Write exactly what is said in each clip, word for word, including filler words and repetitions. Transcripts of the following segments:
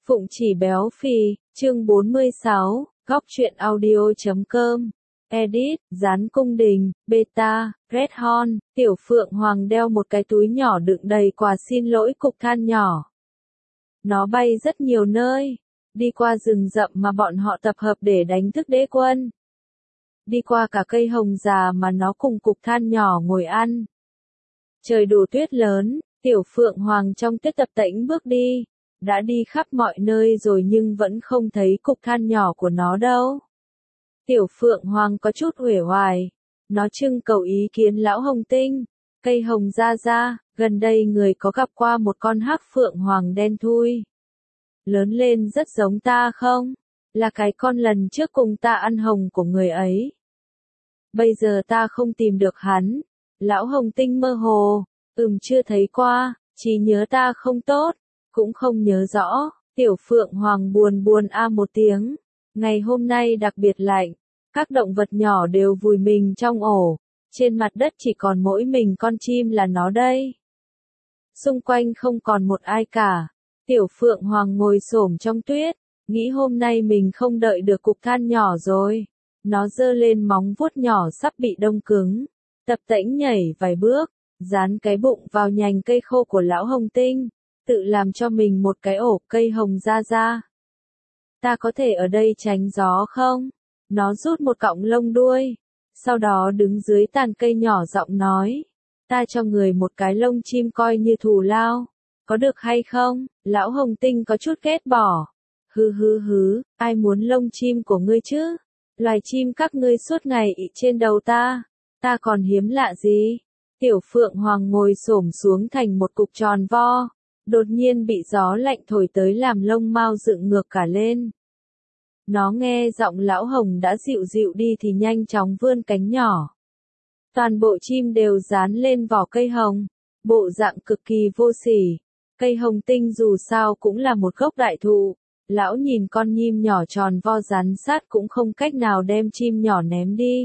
Phụng Chỉ Béo Phì, chương bốn mươi sáu, góc truyện audio chấm com. Edit, Gián Cung Đình, Beta, Red Horn, Tiểu Phượng Hoàng đeo một cái túi nhỏ đựng đầy quà xin lỗi cục than nhỏ. Nó bay rất nhiều nơi, đi qua rừng rậm mà bọn họ tập hợp để đánh thức đế quân. Đi qua cả cây hồng già mà nó cùng cục than nhỏ ngồi ăn. Trời đổ tuyết lớn, Tiểu Phượng Hoàng trong tuyết tập tễnh bước đi. Đã đi khắp mọi nơi rồi nhưng vẫn không thấy cục than nhỏ của nó đâu. Tiểu Phượng Hoàng có chút uể oải. Nó trưng cầu ý kiến lão Hồng Tinh. Cây hồng ra ra, gần đây người có gặp qua một con hắc phượng hoàng đen thui. Lớn lên rất giống ta không? Là cái con lần trước cùng ta ăn hồng của người ấy. Bây giờ ta không tìm được hắn. Lão Hồng Tinh mơ hồ. Ừm chưa thấy qua, chỉ nhớ ta không tốt. Cũng không nhớ rõ, Tiểu Phượng Hoàng buồn buồn a một tiếng. Ngày hôm nay đặc biệt lạnh, các động vật nhỏ đều vùi mình trong ổ, trên mặt đất chỉ còn mỗi mình con chim là nó đây. Xung quanh không còn một ai cả, Tiểu Phượng Hoàng ngồi xổm trong tuyết, nghĩ hôm nay mình không đợi được cục than nhỏ rồi. Nó giơ lên móng vuốt nhỏ sắp bị đông cứng, tập tễnh nhảy vài bước, dán cái bụng vào nhành cây khô của lão Hồng Tinh. Tự làm cho mình một cái ổ cây hồng ra ra. Ta có thể ở đây tránh gió không? Nó rút một cọng lông đuôi. Sau đó đứng dưới tàn cây nhỏ giọng nói. Ta cho người một cái lông chim coi như thù lao. Có được hay không? Lão Hồng Tinh có chút ghét bỏ. Hứ hứ hứ, ai muốn lông chim của ngươi chứ? Loài chim các ngươi suốt ngày ị trên đầu ta. Ta còn hiếm lạ gì? Tiểu Phượng Hoàng ngồi xổm xuống thành một cục tròn vo. Đột nhiên bị gió lạnh thổi tới làm lông mao dựng ngược cả lên. Nó nghe giọng lão Hồng đã dịu dịu đi thì nhanh chóng vươn cánh nhỏ. Toàn bộ chim đều dán lên vỏ cây hồng, bộ dạng cực kỳ vô sỉ. Cây hồng tinh dù sao cũng là một gốc đại thụ, lão nhìn con nhím nhỏ tròn vo rắn sát cũng không cách nào đem chim nhỏ ném đi.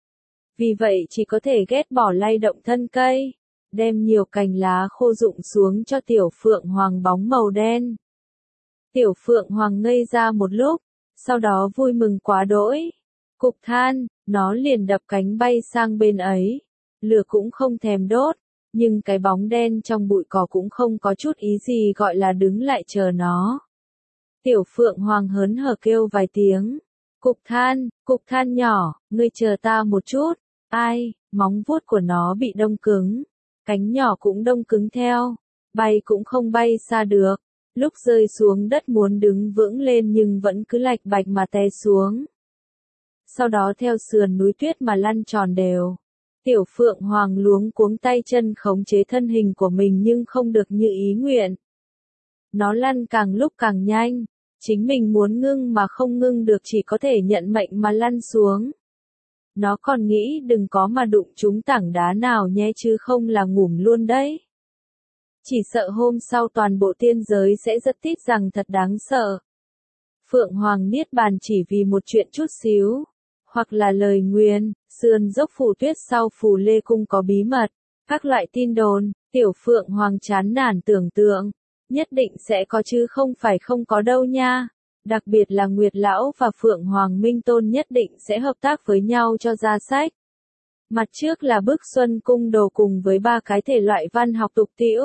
Vì vậy chỉ có thể ghét bỏ lay động thân cây. Đem nhiều cành lá khô rụng xuống cho Tiểu Phượng Hoàng bóng màu đen. Tiểu Phượng Hoàng ngây ra một lúc, sau đó vui mừng quá đỗi. Cục than, nó liền đập cánh bay sang bên ấy. Lửa cũng không thèm đốt, nhưng cái bóng đen trong bụi cỏ cũng không có chút ý gì gọi là đứng lại chờ nó. Tiểu Phượng Hoàng hớn hở kêu vài tiếng. Cục than, cục than nhỏ, ngươi chờ ta một chút. Ai, móng vuốt của nó bị đông cứng. Cánh nhỏ cũng đông cứng theo, bay cũng không bay xa được, lúc rơi xuống đất muốn đứng vững lên nhưng vẫn cứ lạch bạch mà té xuống. Sau đó theo sườn núi tuyết mà lăn tròn đều. Tiểu Phượng Hoàng luống cuống tay chân khống chế thân hình của mình nhưng không được như ý nguyện. Nó lăn càng lúc càng nhanh, chính mình muốn ngưng mà không ngưng được chỉ có thể nhận mệnh mà lăn xuống. Nó còn nghĩ đừng có mà đụng trúng tảng đá nào nhé chứ không là ngủm luôn đấy. Chỉ sợ hôm sau toàn bộ tiên giới sẽ rất tít rằng thật đáng sợ. Phượng Hoàng niết bàn chỉ vì một chuyện chút xíu. Hoặc là lời nguyền, sườn dốc Phù Tuyết sau Phù Lê Cung có bí mật. Các loại tin đồn, Tiểu Phượng Hoàng chán nản tưởng tượng. Nhất định sẽ có chứ không phải không có đâu nha. Đặc biệt là Nguyệt Lão và Phượng Hoàng Minh Tôn nhất định sẽ hợp tác với nhau cho ra sách. Mặt trước là bức Xuân Cung Đồ cùng với ba cái thể loại văn học tục tĩu.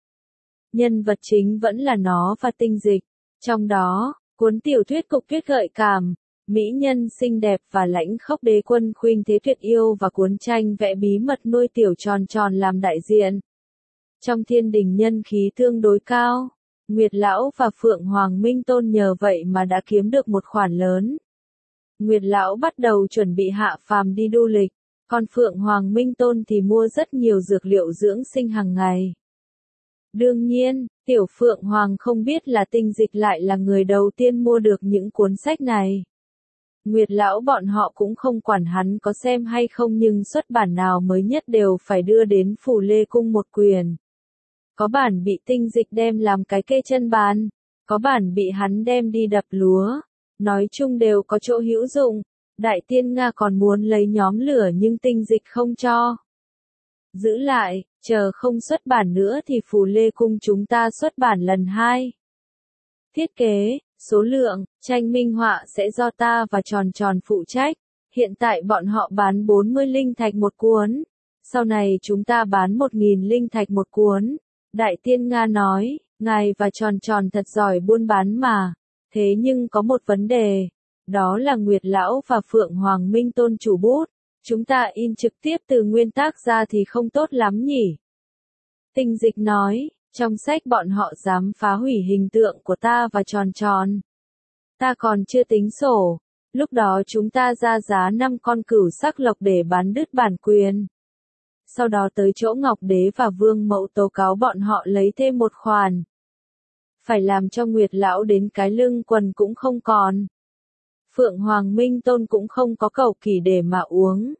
Nhân vật chính vẫn là nó và Tinh Dịch. Trong đó, cuốn tiểu thuyết cục tuyết gợi cảm, mỹ nhân xinh đẹp và lãnh khốc đế quân khuynh thế tuyệt yêu và cuốn tranh vẽ bí mật nuôi tiểu tròn tròn làm đại diện. Trong thiên đình nhân khí tương đối cao. Nguyệt Lão và Phượng Hoàng Minh Tôn nhờ vậy mà đã kiếm được một khoản lớn. Nguyệt Lão bắt đầu chuẩn bị hạ phàm đi du lịch, còn Phượng Hoàng Minh Tôn thì mua rất nhiều dược liệu dưỡng sinh hàng ngày. Đương nhiên, Tiểu Phượng Hoàng không biết là Tinh Dịch lại là người đầu tiên mua được những cuốn sách này. Nguyệt Lão bọn họ cũng không quản hắn có xem hay không nhưng xuất bản nào mới nhất đều phải đưa đến Phù Lê Cung một quyển. Có bản bị Tinh Dịch đem làm cái kê chân bàn, có bản bị hắn đem đi đập lúa, nói chung đều có chỗ hữu dụng. Đại Tiên Nga còn muốn lấy nhóm lửa nhưng Tinh Dịch không cho. Giữ lại, chờ không xuất bản nữa thì Phù Lê Cung chúng ta xuất bản lần hai. Thiết kế, số lượng, tranh minh họa sẽ do ta và Tròn Tròn phụ trách. Hiện tại bọn họ bán bốn mươi linh thạch một cuốn. Sau này chúng ta bán một nghìn linh thạch một cuốn. Đại Tiên Nga nói, ngài và Tròn Tròn thật giỏi buôn bán mà. Thế nhưng có một vấn đề. Đó là Nguyệt Lão và Phượng Hoàng Minh Tôn chủ bút. Chúng ta in trực tiếp từ nguyên tác ra thì không tốt lắm nhỉ. Tinh Dịch nói, trong sách bọn họ dám phá hủy hình tượng của ta và Tròn Tròn. Ta còn chưa tính sổ. Lúc đó chúng ta ra giá năm con cửu sắc lộc để bán đứt bản quyền. Sau đó tới chỗ Ngọc Đế và Vương Mẫu tố cáo bọn họ lấy thêm một khoản. Phải làm cho Nguyệt Lão đến cái lưng quần cũng không còn. Phượng Hoàng Minh Tôn cũng không có cầu kỳ để mà uống.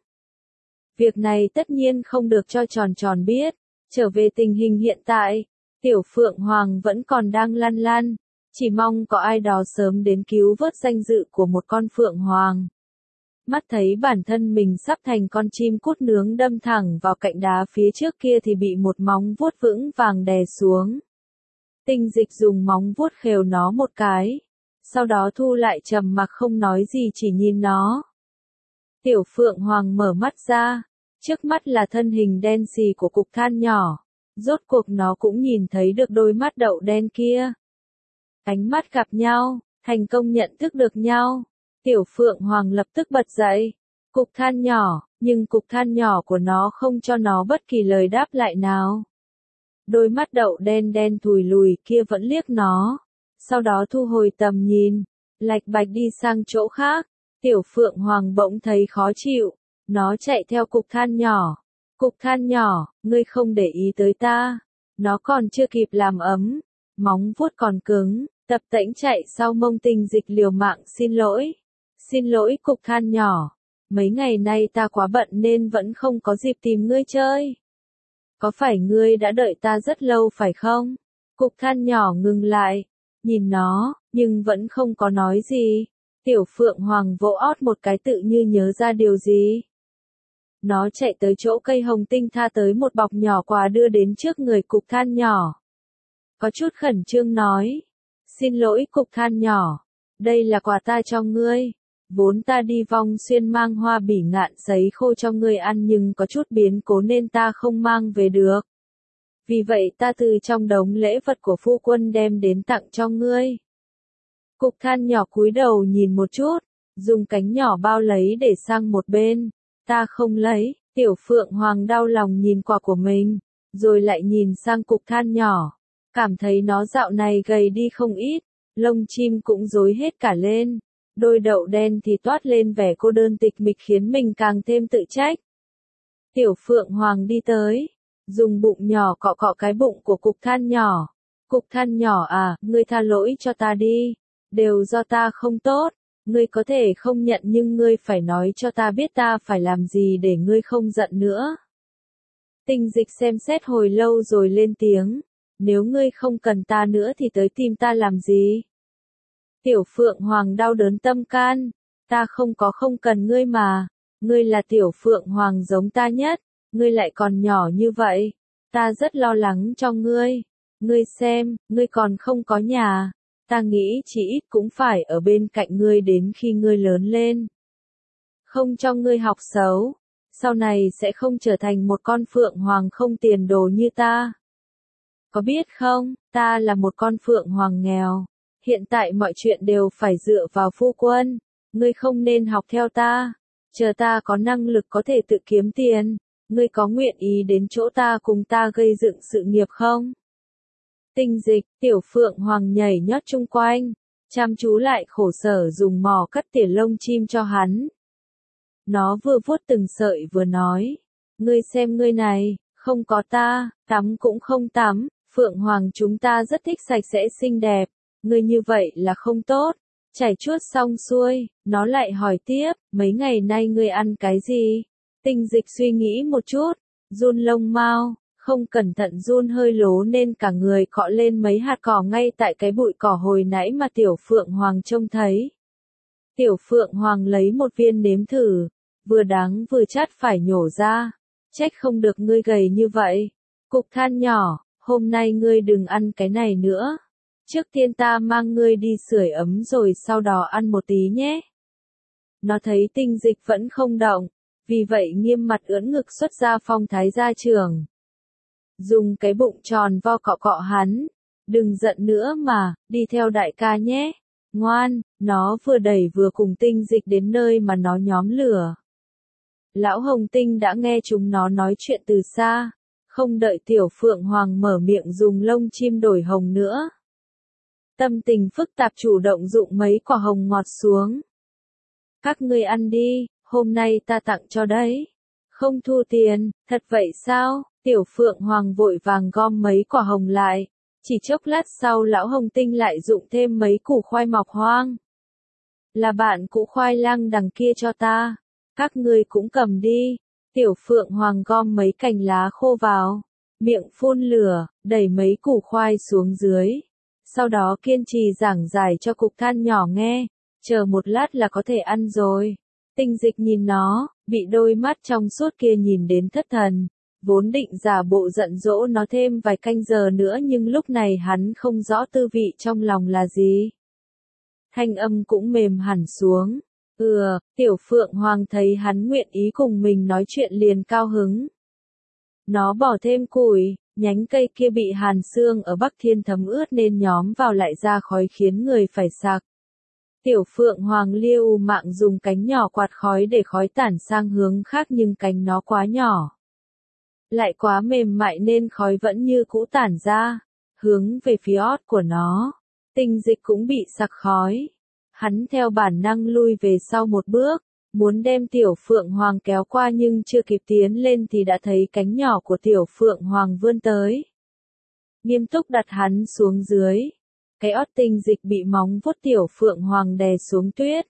Việc này tất nhiên không được cho Tròn Tròn biết. Trở về tình hình hiện tại, Tiểu Phượng Hoàng vẫn còn đang lăn lăn. Chỉ mong có ai đó sớm đến cứu vớt danh dự của một con Phượng Hoàng. Mắt thấy bản thân mình sắp thành con chim cút nướng đâm thẳng vào cạnh đá phía trước kia thì bị một móng vuốt vững vàng đè xuống. Tinh Dịch dùng móng vuốt khều nó một cái. Sau đó thu lại trầm mặc không nói gì chỉ nhìn nó. Tiểu Phượng Hoàng mở mắt ra. Trước mắt là thân hình đen xì của cục than nhỏ. Rốt cuộc nó cũng nhìn thấy được đôi mắt đậu đen kia. Ánh mắt gặp nhau, thành công nhận thức được nhau. Tiểu Phượng Hoàng lập tức bật dậy. Cục than nhỏ, nhưng cục than nhỏ của nó không cho nó bất kỳ lời đáp lại nào. Đôi mắt đậu đen đen thùi lùi kia vẫn liếc nó. Sau đó thu hồi tầm nhìn, lạch bạch đi sang chỗ khác. Tiểu Phượng Hoàng bỗng thấy khó chịu. Nó chạy theo cục than nhỏ. Cục than nhỏ, ngươi không để ý tới ta. Nó còn chưa kịp làm ấm. Móng vuốt còn cứng. Tập tễnh chạy sau mông Tinh Dịch liều mạng xin lỗi. Xin lỗi cục than nhỏ. Mấy ngày nay ta quá bận nên vẫn không có dịp tìm ngươi chơi. Có phải ngươi đã đợi ta rất lâu phải không? Cục than nhỏ ngừng lại. Nhìn nó, nhưng vẫn không có nói gì. Tiểu Phượng Hoàng vỗ ót một cái tự như nhớ ra điều gì. Nó chạy tới chỗ cây hồng tinh tha tới một bọc nhỏ quà đưa đến trước người cục than nhỏ. Có chút khẩn trương nói. Xin lỗi cục than nhỏ. Đây là quà ta cho ngươi. Vốn ta đi vong xuyên mang hoa bỉ ngạn sấy khô cho ngươi ăn nhưng có chút biến cố nên ta không mang về được. Vì vậy ta từ trong đống lễ vật của phu quân đem đến tặng cho ngươi. Cục than nhỏ cúi đầu nhìn một chút, dùng cánh nhỏ bao lấy để sang một bên. Ta không lấy. Tiểu Phượng Hoàng đau lòng nhìn quà của mình, rồi lại nhìn sang cục than nhỏ. Cảm thấy nó dạo này gầy đi không ít, lông chim cũng rối hết cả lên. Đôi đậu đen thì toát lên vẻ cô đơn tịch mịch khiến mình càng thêm tự trách. Tiểu Phượng Hoàng đi tới, dùng bụng nhỏ cọ cọ cái bụng của cục than nhỏ. Cục than nhỏ à, ngươi tha lỗi cho ta đi. Đều do ta không tốt. Ngươi có thể không nhận nhưng ngươi phải nói cho ta biết ta phải làm gì để ngươi không giận nữa. Tinh Dịch xem xét hồi lâu rồi lên tiếng. Nếu ngươi không cần ta nữa thì tới tìm ta làm gì? Tiểu Phượng Hoàng đau đớn tâm can. Ta không có không cần ngươi mà. Ngươi là Tiểu Phượng Hoàng giống ta nhất. Ngươi lại còn nhỏ như vậy. Ta rất lo lắng cho ngươi. Ngươi xem, ngươi còn không có nhà. Ta nghĩ chỉ ít cũng phải ở bên cạnh ngươi đến khi ngươi lớn lên. Không cho ngươi học xấu. Sau này sẽ không trở thành một con Phượng Hoàng không tiền đồ như ta. Có biết không, ta là một con Phượng Hoàng nghèo. Hiện tại mọi chuyện đều phải dựa vào phu quân. Ngươi không nên học theo ta. Chờ ta có năng lực có thể tự kiếm tiền. Ngươi có nguyện ý đến chỗ ta cùng ta gây dựng sự nghiệp không? Tinh Dịch, Tiểu Phượng Hoàng nhảy nhót chung quanh. Chăm chú lại khổ sở dùng mỏ cắt tỉa lông chim cho hắn. Nó vừa vuốt từng sợi vừa nói. Ngươi xem ngươi này, không có ta, tắm cũng không tắm. Phượng Hoàng chúng ta rất thích sạch sẽ xinh đẹp. Ngươi như vậy là không tốt. Chảy chuốt xong xuôi, nó lại hỏi tiếp, mấy ngày nay ngươi ăn cái gì? Tinh Dịch suy nghĩ một chút, run lông mao, không cẩn thận run hơi lố nên cả người cọ lên mấy hạt cỏ ngay tại cái bụi cỏ hồi nãy mà Tiểu Phượng Hoàng trông thấy. Tiểu Phượng Hoàng lấy một viên nếm thử, vừa đắng vừa chát phải nhổ ra. Trách không được ngươi gầy như vậy. Cục than nhỏ, hôm nay ngươi đừng ăn cái này nữa. Trước tiên ta mang ngươi đi sưởi ấm rồi sau đó ăn một tí nhé. Nó thấy Tinh Dịch vẫn không động, vì vậy nghiêm mặt ưỡn ngực xuất ra phong thái gia trưởng. Dùng cái bụng tròn vo cọ cọ hắn. Đừng giận nữa mà, đi theo đại ca nhé. Ngoan, nó vừa đẩy vừa cùng Tinh Dịch đến nơi mà nó nhóm lửa. Lão Hồng Tinh đã nghe chúng nó nói chuyện từ xa, không đợi Tiểu Phượng Hoàng mở miệng dùng lông chim đổi hồng nữa. Tâm tình phức tạp chủ động dụng mấy quả hồng ngọt xuống. Các ngươi ăn đi, hôm nay ta tặng cho đấy. Không thu tiền, thật vậy sao? Tiểu Phượng Hoàng vội vàng gom mấy quả hồng lại. Chỉ chốc lát sau Lão Hồng Tinh lại dụng thêm mấy củ khoai mọc hoang. Là bạn củ khoai lang đằng kia cho ta. Các ngươi cũng cầm đi. Tiểu Phượng Hoàng gom mấy cành lá khô vào. Miệng phun lửa, đẩy mấy củ khoai xuống dưới. Sau đó kiên trì giảng giải cho cục than nhỏ nghe. Chờ một lát là có thể ăn rồi. Tinh Dịch nhìn nó, bị đôi mắt trong suốt kia nhìn đến thất thần. Vốn định giả bộ giận dỗ nó thêm vài canh giờ nữa nhưng lúc này hắn không rõ tư vị trong lòng là gì. Thanh âm cũng mềm hẳn xuống. Ừ, Tiểu Phượng Hoàng thấy hắn nguyện ý cùng mình nói chuyện liền cao hứng. Nó bỏ thêm củi, nhánh cây kia bị hàn xương ở Bắc Thiên thấm ướt nên nhóm vào lại ra khói khiến người phải sặc. Tiểu Phượng Hoàng liêu mạng dùng cánh nhỏ quạt khói để khói tản sang hướng khác nhưng cánh nó quá nhỏ. Lại quá mềm mại nên khói vẫn như cũ tản ra, hướng về phía ót của nó. Tinh Dịch cũng bị sặc khói. Hắn theo bản năng lui về sau một bước, muốn đem Tiểu Phượng Hoàng kéo qua nhưng chưa kịp tiến lên thì đã thấy cánh nhỏ của Tiểu Phượng Hoàng vươn tới. Nghiêm túc đặt hắn xuống dưới. Cái ót Tinh Dịch bị móng vuốt Tiểu Phượng Hoàng đè xuống tuyết.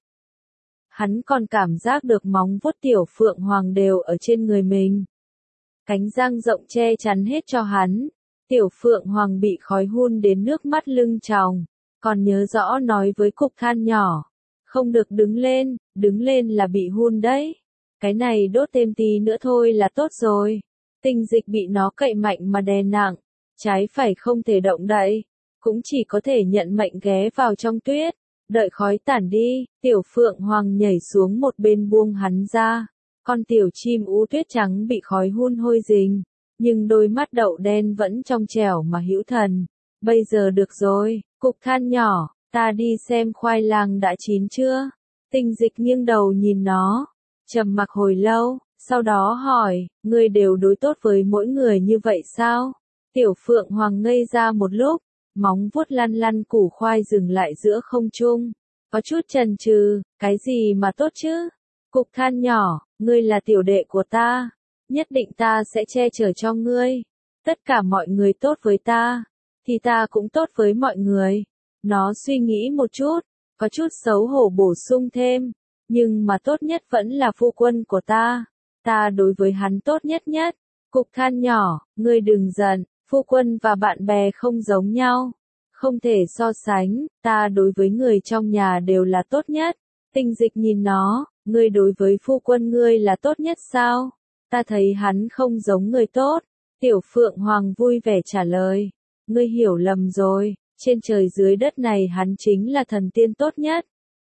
Hắn còn cảm giác được móng vuốt Tiểu Phượng Hoàng đều ở trên người mình. Cánh răng rộng che chắn hết cho hắn. Tiểu Phượng Hoàng bị khói hun đến nước mắt lưng tròng. Còn nhớ rõ nói với cục than nhỏ. Không được đứng lên, đứng lên là bị hun đấy. Cái này đốt thêm tí nữa thôi là tốt rồi. Tinh Dịch bị nó cậy mạnh mà đè nặng. Trái phải không thể động đậy. Cũng chỉ có thể nhận mệnh ghé vào trong tuyết. Đợi khói tản đi, Tiểu Phượng Hoàng nhảy xuống một bên buông hắn ra. Con tiểu chim ú tuyết trắng bị khói hun hôi rình. Nhưng đôi mắt đậu đen vẫn trong trẻo mà hữu thần. Bây giờ được rồi, cục than nhỏ, ta đi xem khoai lang đã chín chưa? Tinh Dịch nghiêng đầu nhìn nó, trầm mặc hồi lâu, sau đó hỏi, ngươi đều đối tốt với mỗi người như vậy sao? Tiểu Phượng Hoàng ngây ra một lúc, móng vuốt lăn lăn củ khoai dừng lại giữa không trung, có chút chần chừ, cái gì mà tốt chứ? Cục than nhỏ, ngươi là tiểu đệ của ta, nhất định ta sẽ che chở cho ngươi. Tất cả mọi người tốt với ta, thì ta cũng tốt với mọi người. Nó suy nghĩ một chút, có chút xấu hổ bổ sung thêm, nhưng mà tốt nhất vẫn là phu quân của ta. Ta đối với hắn tốt nhất nhất. Cục than nhỏ, ngươi đừng giận, phu quân và bạn bè không giống nhau. Không thể so sánh, ta đối với người trong nhà đều là tốt nhất. Tinh Dịch nhìn nó, ngươi đối với phu quân ngươi là tốt nhất sao? Ta thấy hắn không giống người tốt. Tiểu Phượng Hoàng vui vẻ trả lời. Ngươi hiểu lầm rồi, trên trời dưới đất này hắn chính là thần tiên tốt nhất.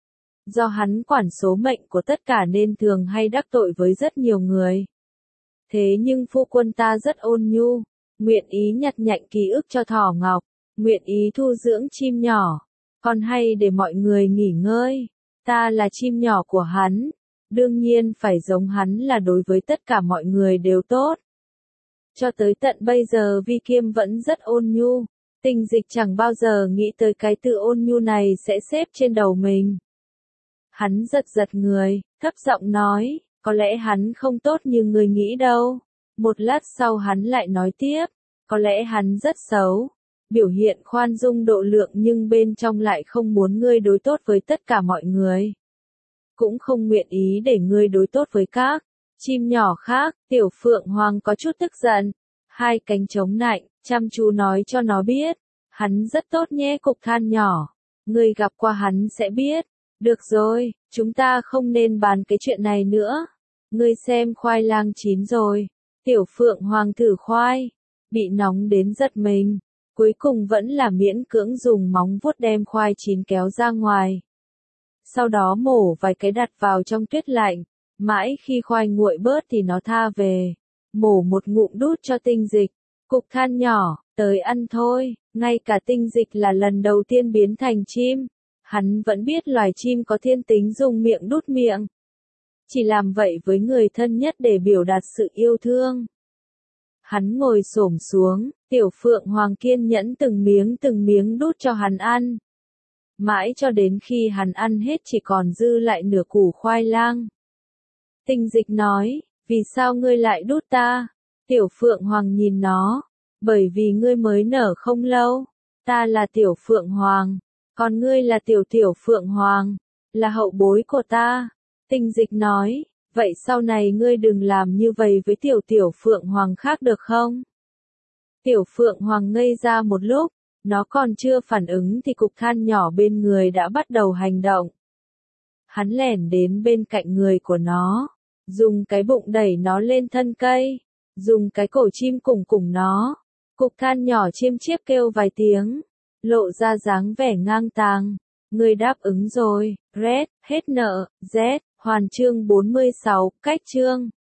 Do hắn quản số mệnh của tất cả nên thường hay đắc tội với rất nhiều người. Thế nhưng phu quân ta rất ôn nhu, nguyện ý nhặt nhạnh ký ức cho thỏ ngọc, nguyện ý thu dưỡng chim nhỏ, còn hay để mọi người nghỉ ngơi. Ta là chim nhỏ của hắn, đương nhiên phải giống hắn là đối với tất cả mọi người đều tốt. Cho tới tận bây giờ Vi Kiêm vẫn rất ôn nhu, Tinh Dịch chẳng bao giờ nghĩ tới cái từ ôn nhu này sẽ xếp trên đầu mình. Hắn giật giật người, thấp giọng nói, có lẽ hắn không tốt như người nghĩ đâu. Một lát sau hắn lại nói tiếp, có lẽ hắn rất xấu, biểu hiện khoan dung độ lượng nhưng bên trong lại không muốn ngươi đối tốt với tất cả mọi người. Cũng không nguyện ý để ngươi đối tốt với các chim nhỏ khác. Tiểu Phượng Hoàng có chút tức giận, hai cánh chống nạnh, chăm chú nói cho nó biết, hắn rất tốt nhé cục than nhỏ, ngươi gặp qua hắn sẽ biết. Được rồi, chúng ta không nên bàn cái chuyện này nữa. Ngươi xem khoai lang chín rồi. Tiểu Phượng Hoàng thử khoai, bị nóng đến giật mình, Cuối cùng vẫn là miễn cưỡng dùng móng vuốt đem khoai chín kéo ra ngoài. Sau đó mổ vài cái đặt vào trong tuyết lạnh, mãi khi khoai nguội bớt thì nó tha về. Mổ một ngụm đút cho Tinh Dịch. Cục than nhỏ, tới ăn thôi, ngay cả Tinh Dịch là lần đầu tiên biến thành chim. Hắn vẫn biết loài chim có thiên tính dùng miệng đút miệng. Chỉ làm vậy với người thân nhất để biểu đạt sự yêu thương. Hắn ngồi xổm xuống, Tiểu Phượng Hoàng kiên nhẫn từng miếng từng miếng đút cho hắn ăn. Mãi cho đến khi hắn ăn hết chỉ còn dư lại nửa củ khoai lang. Tinh Dịch nói, vì sao ngươi lại đút ta? Tiểu Phượng Hoàng nhìn nó, bởi vì ngươi mới nở không lâu. Ta là Tiểu Phượng Hoàng, còn ngươi là Tiểu Tiểu Phượng Hoàng, là hậu bối của ta. Tinh Dịch nói, vậy sau này ngươi đừng làm như vậy với Tiểu Tiểu Phượng Hoàng khác được không? Tiểu Phượng Hoàng ngây ra một lúc, nó còn chưa phản ứng thì cục than nhỏ bên người đã bắt đầu hành động. Hắn lẻn đến bên cạnh người của nó, dùng cái bụng đẩy nó lên thân cây, dùng cái cổ chim cùng cùng nó. Cục than nhỏ chiêm chiếp kêu vài tiếng, lộ ra dáng vẻ ngang tàng. Ngươi đáp ứng rồi, Red, hết nợ, Z, hoàn chương bốn mươi sáu, cách chương.